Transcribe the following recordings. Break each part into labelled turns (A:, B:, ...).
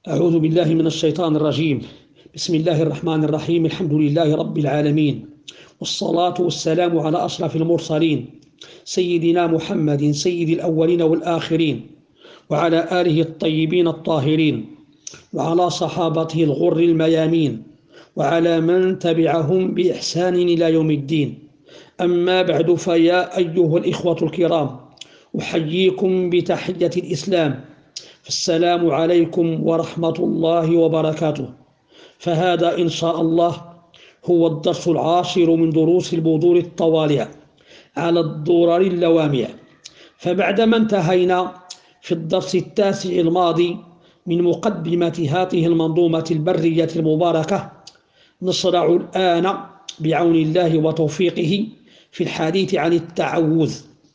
A: أعوذ بالله من الشيطان الرجيم. بسم الله الرحمن الرحيم. الحمد لله رب العالمين، والصلاة والسلام على أشرف المرسلين سيدنا محمد سيد الأولين والآخرين، وعلى آله الطيبين الطاهرين، وعلى صحابته الغر الميامين، وعلى من تبعهم بإحسان إلى يوم الدين. أما بعد، فيا أيها الإخوة الكرام، أحييكم بتحية الإسلام، السلام عليكم ورحمة الله وبركاته. فهذا إن شاء الله هو الدرس العاشر من دروس البذور الطوالع على الدرر اللوامع. فبعدما انتهينا في الدرس التاسع الماضي من مقدمة هذه المنظومة البرية المباركة، نشرع الآن بعون الله وتوفيقه في الحديث عن التعوذ،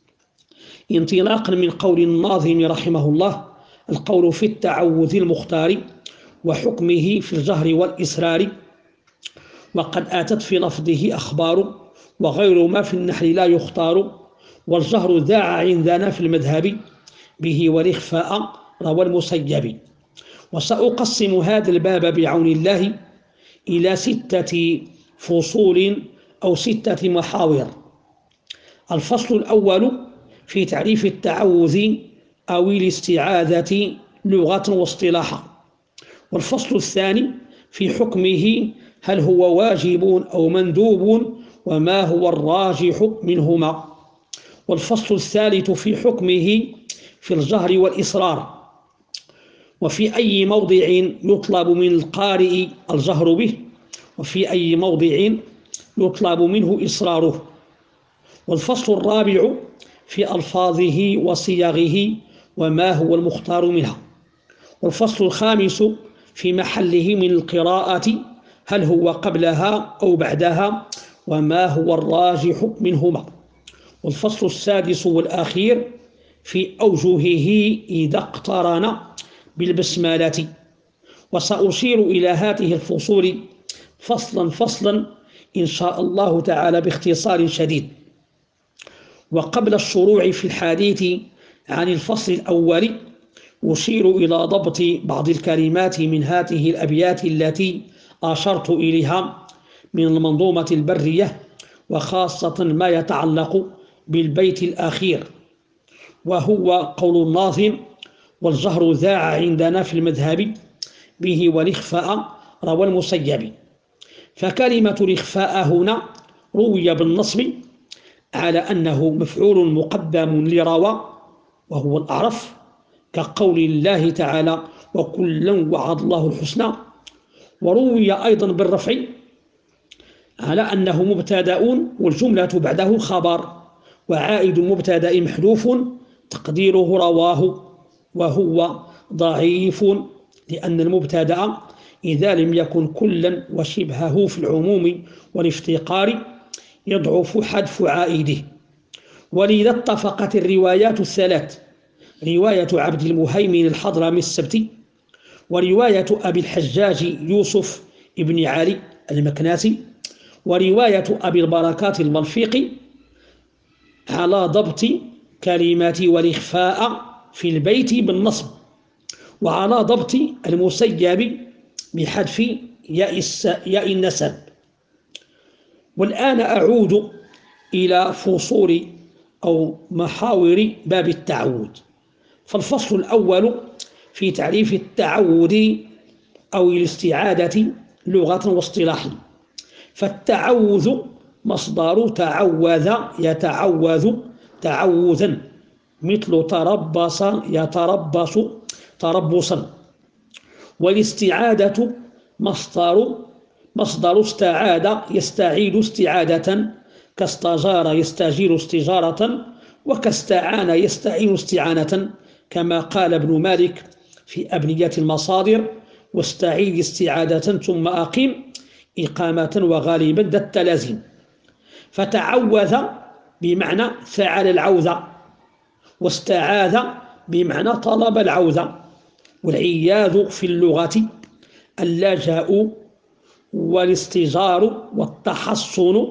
A: انطلاقا من قول الناظم رحمه الله: القول في التعوذ المختار وحكمه في الجهر والإسرار، وقد آتت في لفظه أخبار، وغير ما في النحل لا يختار، والجهر ذاع عندنا في المذهب، به والإخفاء روى المسيب. وسأقسم هذا الباب بعون الله إلى 6 فصول أو 6 محاور. الفصل الأول في تعريف التعوذ أو الاستعاذة لغة واصطلاحا، والفصل الثاني في حكمه، هل هو واجب أو مندوب، وما هو الراجح منهما، والفصل الثالث في حكمه في الجهر والإصرار، وفي أي موضع يطلب من القارئ الجهر به، وفي أي موضع يطلب منه إصراره، والفصل الرابع في ألفاظه وصيغه وما هو المختار منها، والفصل الخامس في محله من القراءة، هل هو قبلها أو بعدها، وما هو الراجح منهما، والفصل السادس والأخير في أوجهه إذا اقترن بالبسملة. وسأشير إلى هذه الفصول فصلا فصلا إن شاء الله تعالى باختصار شديد. وقبل الشروع في الحديث عن الفصل الأول، أشير إلى ضبط بعض الكلمات من هذه الأبيات التي أشرت إليها من المنظومة البرية، وخاصة ما يتعلق بالبيت الأخير، وهو قول الناظم: والجهر ذاع عندنا في المذهب، به والإخفاء روى المسيب. فكلمة الإخفاء هنا روي بالنصب على أنه مفعول مقدم لروى، وهو الأعرف، كقول الله تعالى: وكلا وعد الله الحسنى. وروي أيضا بالرفع على أنه مبتدأ والجملة بعده خبر، وعائد مبتدأ محذوف تقديره رواه، وهو ضعيف لأن المبتدأ إذا لم يكن كلا وشبهه في العموم والافتقار يضعف حذف عائده. ولذا اتفقت الروايات الثلاث: رواية عبد المهيمن الحضرمي السبتي، ورواية أبي الحجاج يوسف ابن علي المكناسي، ورواية أبي البركات البلفيقي، على ضبط كلمات والإخفاء في البيت بالنصب، وعلى ضبط المسيب بحذف ياء النسب. والآن أعود إلى فصول أو محاور باب التعوذ. فالفصل الأول في تعريف التعوذ أو الاستعاذة لغة واصطلاحا. فالتعوذ مصدر تعوذ يتعوذ تعوذا، مثل تربص يتربص تربصا. والاستعاذة مصدر استعاد يستعيد استعادة، كاستجار يستجير استجارة، وكاستعان يستعين استعانة، كما قال ابن مالك في أبنية المصادر: واستعيد استعادة ثم أقيم إقامة، وغالبا ذا التلازم. فتعوذ بمعنى فعل العوذة، واستعاذ بمعنى طلب العوذة. والعياذ في اللغة اللجأ والاستجار والتحصن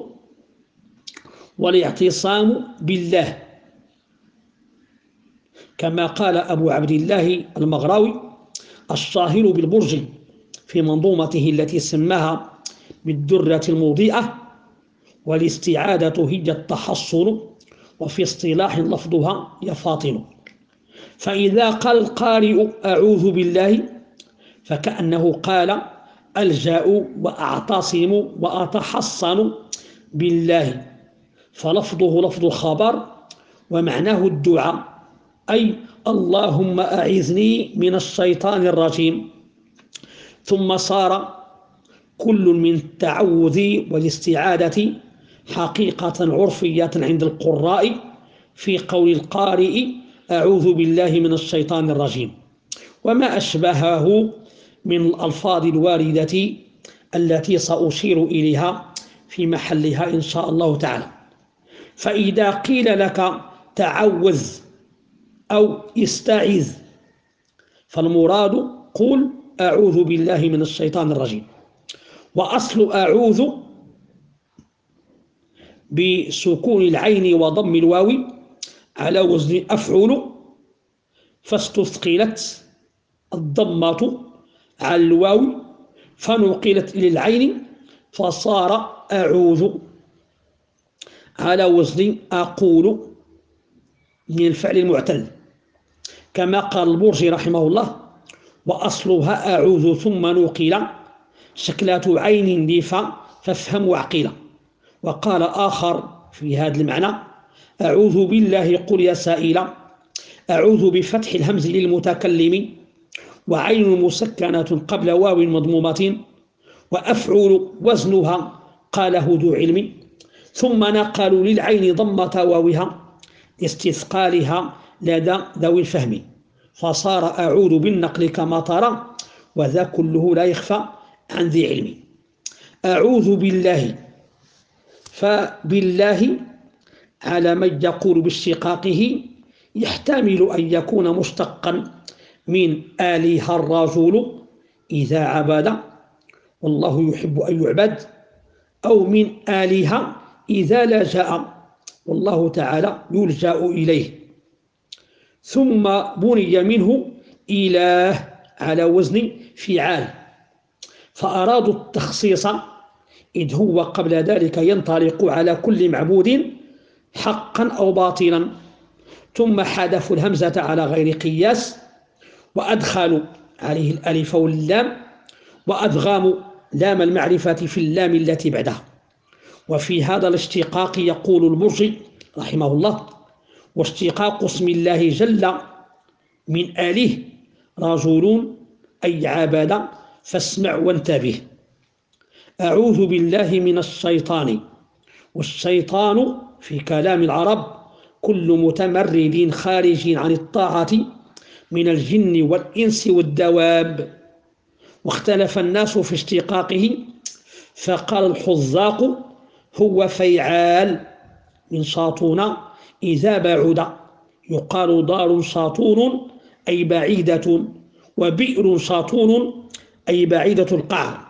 A: والاعتصام بالله، كما قال أبو عبد الله المغراوي: الشاهر بالبرج في منظومته التي سماها بالدرة المضيئة. والاستعادة هي التحصن، وفي اصطلاح لفظها يفاطن. فإذا قال القارئ أعوذ بالله فكأنه قال ألجأ وأعتصم وأتحصن بالله، فلفظه لفظ الخبر ومعناه الدعاء، أي اللهم أعذني من الشيطان الرجيم. ثم صار كل من التعوذ والاستعادة حقيقة عرفية عند القراء في قول القارئ أعوذ بالله من الشيطان الرجيم، وما أشبهه من الألفاظ الواردة التي سأشير إليها في محلها إن شاء الله تعالى. فإذا قيل لك تعوذ أو استعذ فالمراد قل أعوذ بالله من الشيطان الرجيم. وأصل أعوذ بسكون العين وضم الواو على وزن أفعل، فاستثقلت الضمة على الواو فنقلت إلى العين فصار أعوذ على وزن أقول من الفعل المعتل، كما قال البرجي رحمه الله وأصلها أعوذ ثم نقل شكلات عين لفا فافهم وعقيلا. وقال آخر في هذا المعنى أعوذ بالله قل يا سائلا، أعوذ بفتح الهمز للمتكلم وعين مسكنة قبل واو مضمومة، وأفعل وزنها قاله ذو علم، ثم نقلوا للعين ضمة واوها لاستثقالها لدى ذوي الفهم، فصار أعوذ بالنقل كما ترى، وذا كله لا يخفى عن ذي علم. أعوذ بالله، فبالله على من يقول باشتقاقه يحتمل أن يكون مشتقا من آله الرجل إذا عبد والله يحب أن يعبد، أو من آلهة إذا لجأ والله تعالى يلجأ إليه. ثم بني منه إله على وزن فعال، فأرادوا التخصيص إذ هو قبل ذلك ينطلق على كل معبود حقا أو باطلا، ثم حذفوا الهمزة على غير قياس وأدخلوا عليه الألف واللام وأدغموا لام المعرفة في اللام التي بعدها. وفي هذا الاشتقاق يقول البرجي رحمه الله واشتقاق اسم الله جل من آله رجل أي عبد فاسمع وانتبه. أعوذ بالله من الشيطان، والشيطان في كلام العرب كل متمرد خارج عن الطاعة من الجن والإنس والدواب. واختلف الناس في اشتقاقه، فقال الحذاق هو فيعال من شاطون إذا بعد، يقال دار شاطون أي بعيدة، وبئر شاطون أي بعيدة القعر.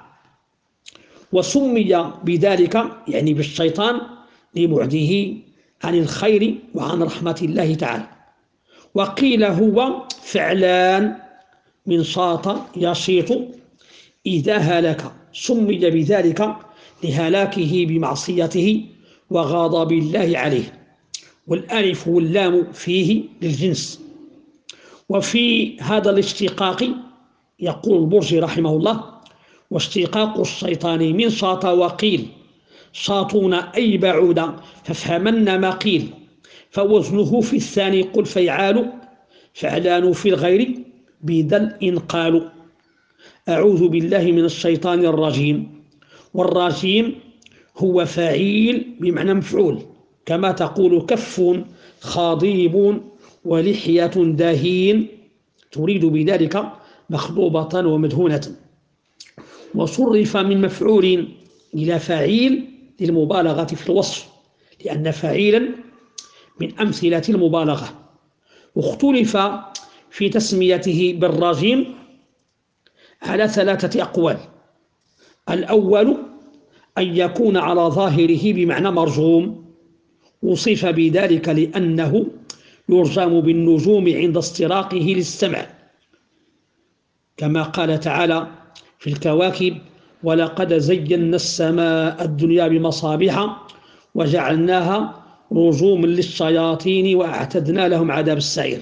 A: وسمي بذلك يعني بالشيطان لبعده عن الخير وعن رحمة الله تعالى. وقيل هو فعلان من شاط يشيط إذا هلك، سمي بذلك لهلاكه بمعصيته وغضب الله عليه، والألف واللام فيه للجنس. وفي هذا الاشتقاق يقول البرجي رحمه الله واشتقاق الشيطان من شاط وقيل شاطون أي بعود فافهمن ما قيل، فوزنه في الثاني قل فيعال فعلان في الغير بذا الإنقال. أعوذ بالله من الشيطان الرجيم، والرجيم هو فعيل بمعنى مفعول، كما تقول كف خاضيب ولحية داهين تريد بذلك مخضوبة ومدهونة. وصرف من مفعول إلى فعيل للمبالغة في الوصف، لأن فعيلا من أمثلة المبالغة. واختلف في تسميته بالرجيم على 3 أقوال. الأول أن يكون على ظاهره بمعنى مرجوم، وصف بذلك لأنه يرجم بالنجوم عند استراقه للسمع. كما قال تعالى في الكواكب: ولقد زينا السماء الدنيا بمصابيح وجعلناها رجوما للشياطين وأعتدنا لهم عذاب السعير.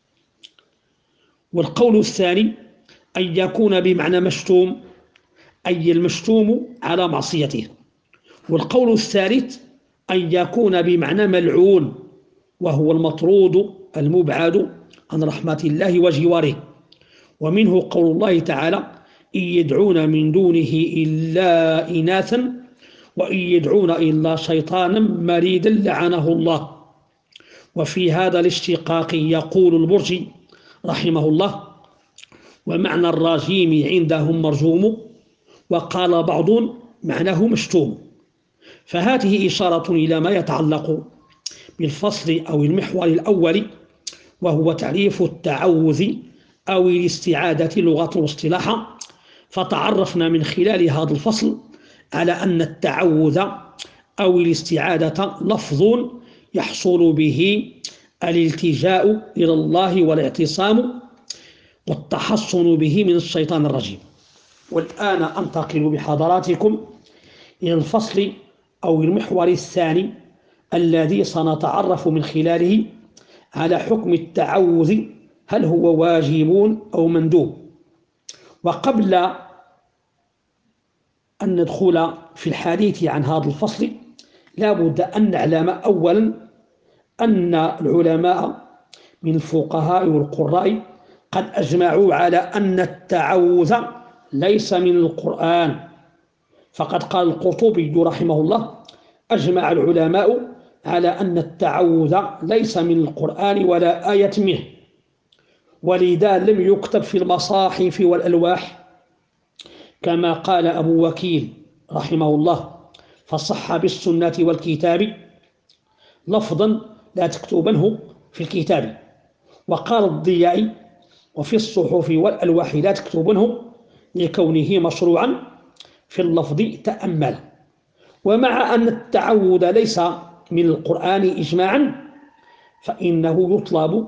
A: والقول الثاني أن يكون بمعنى مشتوم، أي المشتوم على معصيته. والقول الثالث أن يكون بمعنى ملعون، وهو المطرود المبعد عن رحمة الله وجواره. ومنه قول الله تعالى: إن يدعون من دونه إلا إناثا وإن يدعون إلا شيطانا مريدا لعنه الله. وفي هذا الاشتقاق يقول البرجي رحمه الله: ومعنى الرجيم عندهم مرجوم، وقال بعض معناه مشتوم. فهذه إشارة إلى ما يتعلق بالفصل أو المحور الأول، وهو تعريف التعوذ أو الاستعاذة لغة واصطلاحا. فتعرفنا من خلال هذا الفصل على أن التعوذ أو الاستعاذة لفظ يحصل به الالتجاء إلى الله والاعتصام والتحصن به من الشيطان الرجيم. والآن أنتقل بحضراتكم إلى الفصل أو المحور الثاني الذي سنتعرف من خلاله على حكم التعوذ، هل هو واجب أو مندوب. وقبل أن ندخل في الحديث عن هذا الفصل لا بد أن نعلم أولا أن العلماء من الفقهاء والقراء قد أجمعوا على أن التعوذ ليس من القرآن. فقد قال القرطبي رحمه الله: أجمع العلماء على أن التعوذ ليس من القرآن ولا آية منه، ولذا لم يكتب في المصاحف والألواح، كما قال أبو وكيل رحمه الله: فصح بالسنة والكتاب لفظا لا تكتبنه في الكتاب. وقال الضياء: وفي الصحف والألواح لا تكتبنه، لكونه مشروعا في اللفظ تأمل. ومع أن التعوذ ليس من القرآن إجماعا، فإنه يطلب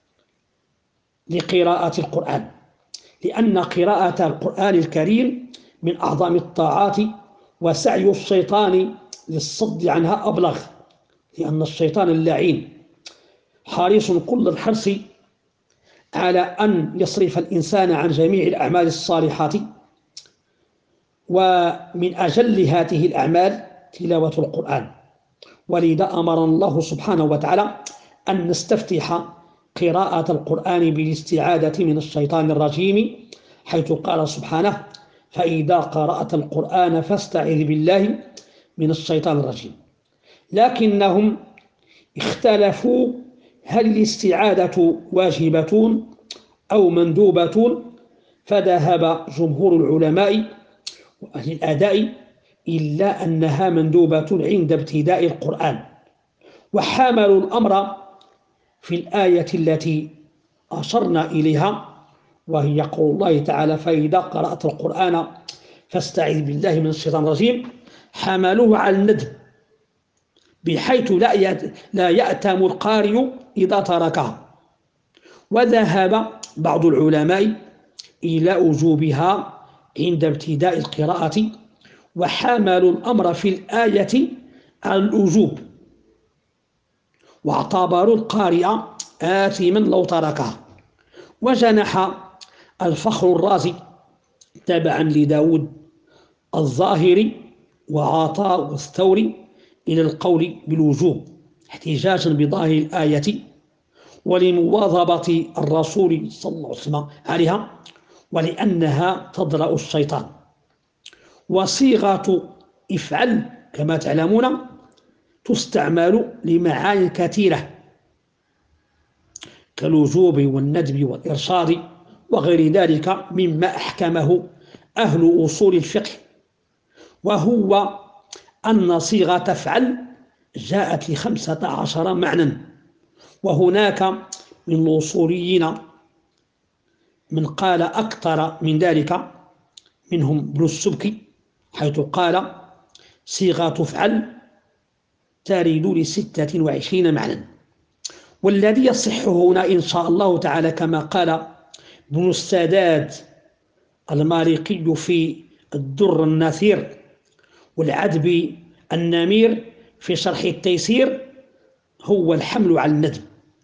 A: لقراءة القرآن، لأن قراءة القرآن الكريم من أعظم الطاعات، وسعي الشيطان للصد عنها أبلغ، لأن الشيطان اللعين حريص كل الحرص على أن يصرف الإنسان عن جميع الأعمال الصالحات. ومن أجل هذه الأعمال تلاوة القرآن، ولذا أمر الله سبحانه وتعالى أن نستفتح قراءة القرآن بالاستعاذة من الشيطان الرجيم، حيث قال سبحانه: فإذا قرأت القرآن فاستعذ بالله من الشيطان الرجيم. لكنهم اختلفوا هل الاستعاذة واجبة أو مندوبة، فذهب جمهور العلماء وأهل الأداء إلا أنها مندوبة عند ابتداء القرآن، وحملوا الأمر في الآية التي أشرنا إليها، وهي قول الله تعالى: فإذا قرأت القرآن فاستعذ بالله من الشيطان الرجيم، حملوه على الندب، بحيث لا يأتم القارئ إذا تركها. وذهب بعض العلماء إلى وجوبها عند ابتداء القراءة، وحملوا الأمر في الآية على الوجوب، واعتبروا القارئ آثما لو تركها. وجنح الفخر الرازي تبعا لداود الظاهري وعطاء الثوري إلى القول بالوجوب، احتجاجا بظاهر الآية ولمواظبة الرسول صلى الله عليه وسلم عليها، ولأنها تضرأ الشيطان. وصيغة افعل كما تعلمون تستعمل لمعاني كثيرة كالوجوب والندب والإرشاد وغير ذلك مما أحكمه أهل أصول الفقه، وهو أن صيغة افعل جاءت ل15 معنى. وهناك من الأصوليين من قال أكثر من ذلك، منهم ابن السبكي، حيث قال: صيغة افعل ترد ل26 معنى. والذي يصح هنا إن شاء الله تعالى كما قال ابن السادات المارقي في الدر النثير، والعذبي النمير في شرح التيسير، هو الحمل على الندب،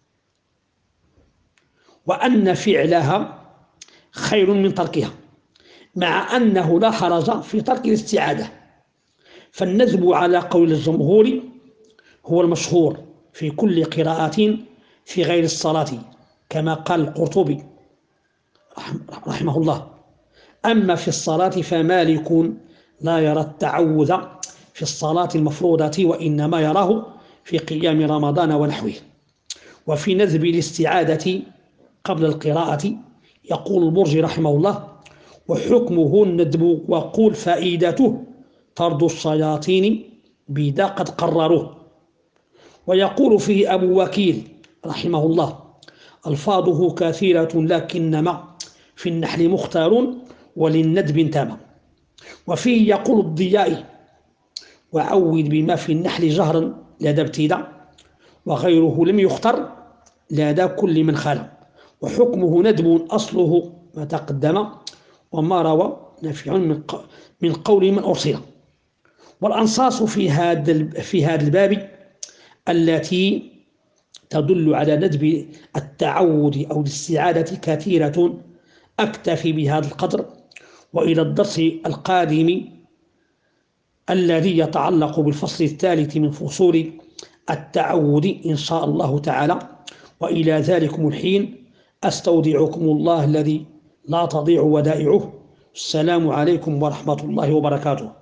A: وأن فعلها خير من تركها، مع أنه لا حرج في ترك الاستعادة. فالندب على قول الجمهور هو المشهور في كل قراءة في غير الصلاة، كما قال القرطبي رحمه الله. أما في الصلاة فمالك لا يرى التعوذ في الصلاة المفروضة، وإنما يراه في قيام رمضان ونحوه. وفي ندب الاستعادة قبل القراءة يقول البرجي رحمه الله: وحكمه الندب، وقول فائدته طرد الشياطين بذا قد قرروه. ويقول فيه أبو وكيل رحمه الله: ألفاظه كثيرة لكنما في النحل مختار وللندب انتمى. وفيه يقول الضيائي: وعود بما في النحل جهرا لدى ابتداء، وغيره لم يختر لدى كل من خلا، وحكمه ندب أصله ما تقدم، وما روى نافع من قول من أرسل. والأنصاص في هذا الباب التي تدل على ندب التعود أو الاستعادة كثيرة. أكتفي بهذا القدر، وإلى الدرس القادم الذي يتعلق بالفصل الثالث من فصول التعود إن شاء الله تعالى. وإلى ذلكم الحين أستودعكم الله الذي لا تضيع ودائعه. السلام عليكم ورحمة الله وبركاته.